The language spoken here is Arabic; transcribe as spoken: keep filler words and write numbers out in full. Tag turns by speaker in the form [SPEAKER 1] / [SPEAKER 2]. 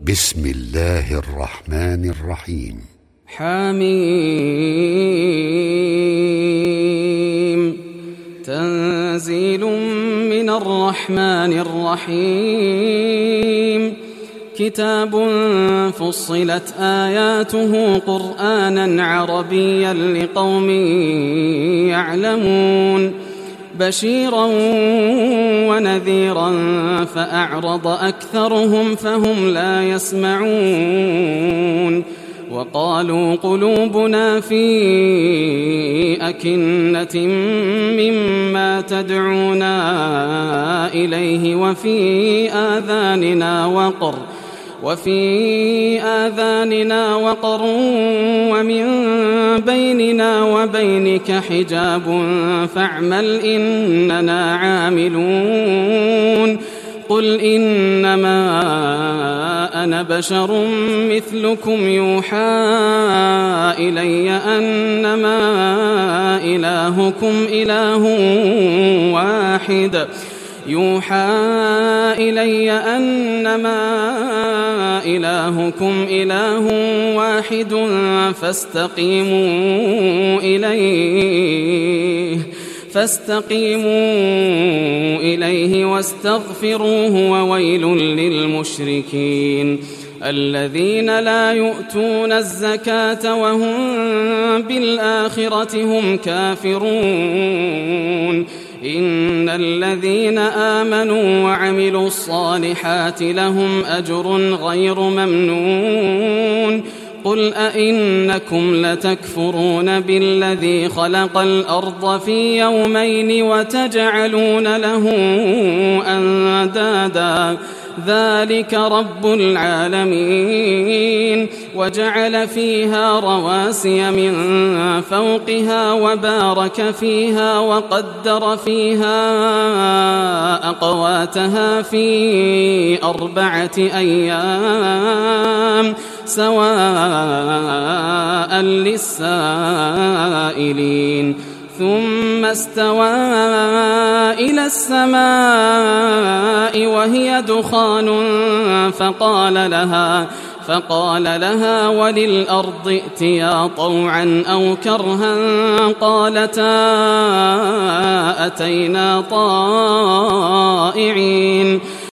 [SPEAKER 1] بسم الله الرحمن الرحيم.
[SPEAKER 2] حميم. تنزيل من الرحمن الرحيم. كتاب فصلت آياته قرآنا عربيا لقوم يعلمون بشيرا ونذيرا فأعرض أكثرهم فهم لا يسمعون وقالوا قلوبنا في أكنة مما تدعونا إليه وفي آذاننا وقر وفي آذاننا وقر ومن بيننا وبينك حجاب فاعمل إننا عاملون. قل إنما أنا بشر مثلكم يوحى إلي أنما إلهكم إله واحد يوحى إلي أنما إلهكم إله واحد فاستقيموا إليه فاستقيموا إليه واستغفروه وويل للمشركين الذين لا يؤتون الزكاة وهم بالآخرة هم كافرون. إن الذين آمنوا وعملوا الصالحات لهم أجر غير ممنون. قل أئنكم لتكفرون بالذي خلق الأرض في يومين وتجعلون له أندادا ذلك رب العالمين. وجعل فيها رواسي من فوقها وبارك فيها وقدر فيها أقواتها في أربعة أيام سواء للسائلين. ثم استوى إلى السماء وهي دخان فقال لها فقال لها وللأرض ائتيا طوعا أو كرها قالتا أتينا طائعين.